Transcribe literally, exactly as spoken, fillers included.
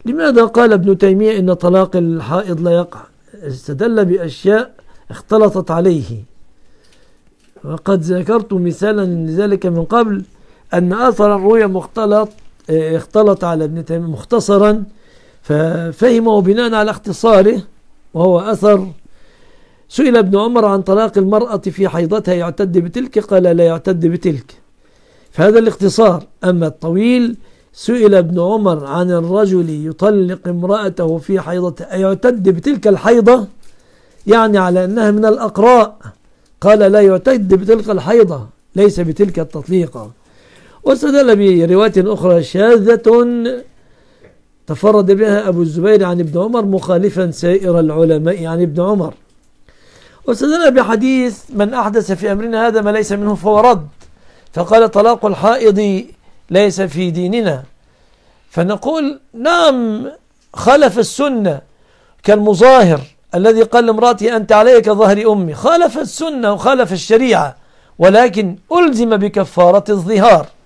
لماذا قال ابن تيمية إن طلاق الحائض لا يقع؟ استدل بأشياء اختلطت عليه، وقد ذكرت مثالا لذلك من قبل، أن أثر الرؤيا مختلط اختلط على ابن تيمية مختصرا ففهمه بناء على اختصاره، وهو أثر: سئل ابن عمر عن طلاق المرأة في حيضتها يعتد بتلك؟ قال لا يعتد بتلك. فهذا الاختصار. أما الطويل: سئل ابن عمر عن الرجل يطلق امرأته في حيضتها يعتد بتلك الحيضة، يعني على أنها من الأقراء، قال لا يعتد بتلك الحيضة، ليس بتلك التطليقة. واستدل برواية أخرى شاذة تفرد بها أبو الزبير عن ابن عمر مخالفا سائر العلماء عن ابن عمر. واستدل بحديث: من أحدث في أمرنا هذا ما ليس منه فهو رد، فقال: طلاق الحائض ليس في ديننا. فنقول: نعم، خالف السنة، كالمظاهر الذي قال لامرأتي أنت علي كظهر أمي، خالف السنة وخالف الشريعة، ولكن ألزم بكفارة الظهار.